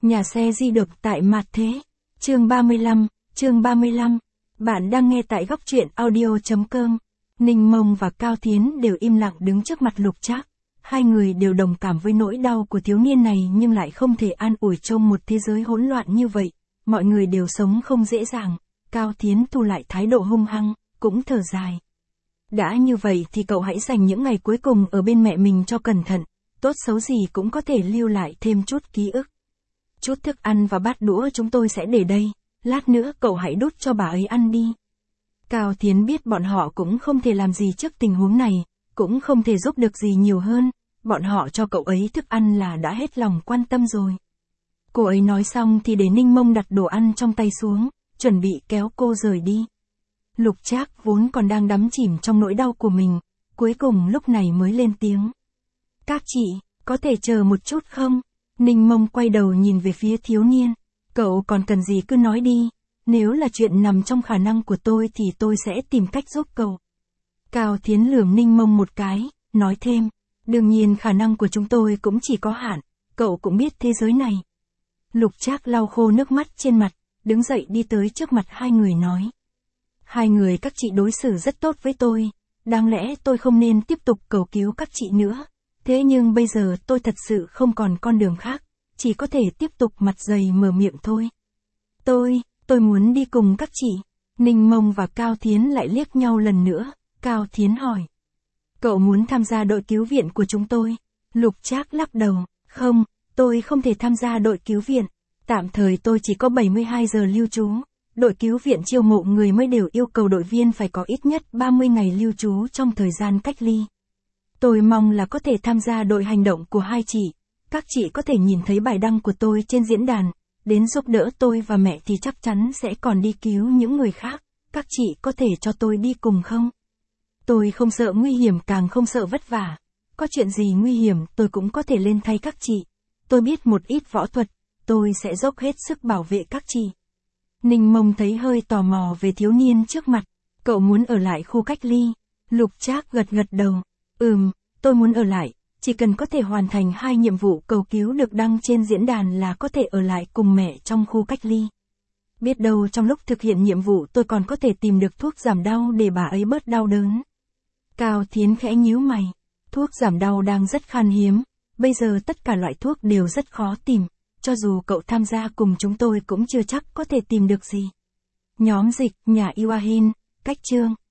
Nhà xe di động tại mặt thế. Chương 35. Bạn đang nghe tại góc truyện audio.com. Ninh Mông và Cao Thiến đều im lặng đứng trước mặt Lục Trác. Hai người đều đồng cảm với nỗi đau của thiếu niên này nhưng lại không thể an ủi trong một thế giới hỗn loạn như vậy. Mọi người đều sống không dễ dàng. Cao Thiến thu lại thái độ hung hăng, cũng thở dài. Đã như vậy thì cậu hãy dành những ngày cuối cùng ở bên mẹ mình cho cẩn thận. Tốt xấu gì cũng có thể lưu lại thêm chút ký ức. Chút thức ăn và bát đũa chúng tôi sẽ để đây, lát nữa cậu hãy đút cho bà ấy ăn đi. Cao Thiến biết bọn họ cũng không thể làm gì trước tình huống này, cũng không thể giúp được gì nhiều hơn, bọn họ cho cậu ấy thức ăn là đã hết lòng quan tâm rồi. Cô ấy nói xong thì để Ninh Mông đặt đồ ăn trong tay xuống, chuẩn bị kéo cô rời đi. Lục Trác vốn còn đang đắm chìm trong nỗi đau của mình, cuối cùng lúc này mới lên tiếng. Các chị, có thể chờ một chút không? Ninh Mông quay đầu nhìn về phía thiếu niên. Cậu còn cần gì cứ nói đi. Nếu là chuyện nằm trong khả năng của tôi thì tôi sẽ tìm cách giúp cậu. Cao Thiến lườm Ninh Mông một cái, nói thêm. Đương nhiên khả năng của chúng tôi cũng chỉ có hạn. Cậu cũng biết thế giới này. Lục Trác lau khô nước mắt trên mặt, đứng dậy đi tới trước mặt hai người nói. Hai người các chị đối xử rất tốt với tôi. Đáng lẽ tôi không nên tiếp tục cầu cứu các chị nữa. Thế nhưng bây giờ tôi thật sự không còn con đường khác, chỉ có thể tiếp tục mặt dày mở miệng thôi. Tôi muốn đi cùng các chị. Ninh Mông và Cao Thiến lại liếc nhau lần nữa, Cao Thiến hỏi. Cậu muốn tham gia đội cứu viện của chúng tôi? Lục Trác lắc đầu, không, tôi không thể tham gia đội cứu viện. Tạm thời tôi chỉ có 72 giờ lưu trú. Đội cứu viện chiêu mộ người mới đều yêu cầu đội viên phải có ít nhất 30 ngày lưu trú trong thời gian cách ly. Tôi mong là có thể tham gia đội hành động của hai chị. Các chị có thể nhìn thấy bài đăng của tôi trên diễn đàn, đến giúp đỡ tôi và mẹ thì chắc chắn sẽ còn đi cứu những người khác. Các chị có thể cho tôi đi cùng không? Tôi không sợ nguy hiểm càng không sợ vất vả. Có chuyện gì nguy hiểm tôi cũng có thể lên thay các chị. Tôi biết một ít võ thuật, tôi sẽ dốc hết sức bảo vệ các chị. Ninh Mông thấy hơi tò mò về thiếu niên trước mặt. Cậu muốn ở lại khu cách ly? Lục Trác gật đầu. Tôi muốn ở lại, chỉ cần có thể hoàn thành 2 nhiệm vụ cầu cứu được đăng trên diễn đàn là có thể ở lại cùng mẹ trong khu cách ly. Biết đâu trong lúc thực hiện nhiệm vụ tôi còn có thể tìm được thuốc giảm đau để bà ấy bớt đau đớn. Cao Thiến khẽ nhíu mày, thuốc giảm đau đang rất khan hiếm, bây giờ tất cả loại thuốc đều rất khó tìm, cho dù cậu tham gia cùng chúng tôi cũng chưa chắc có thể tìm được gì. Nhóm dịch, nhà Iwahin, cách chương.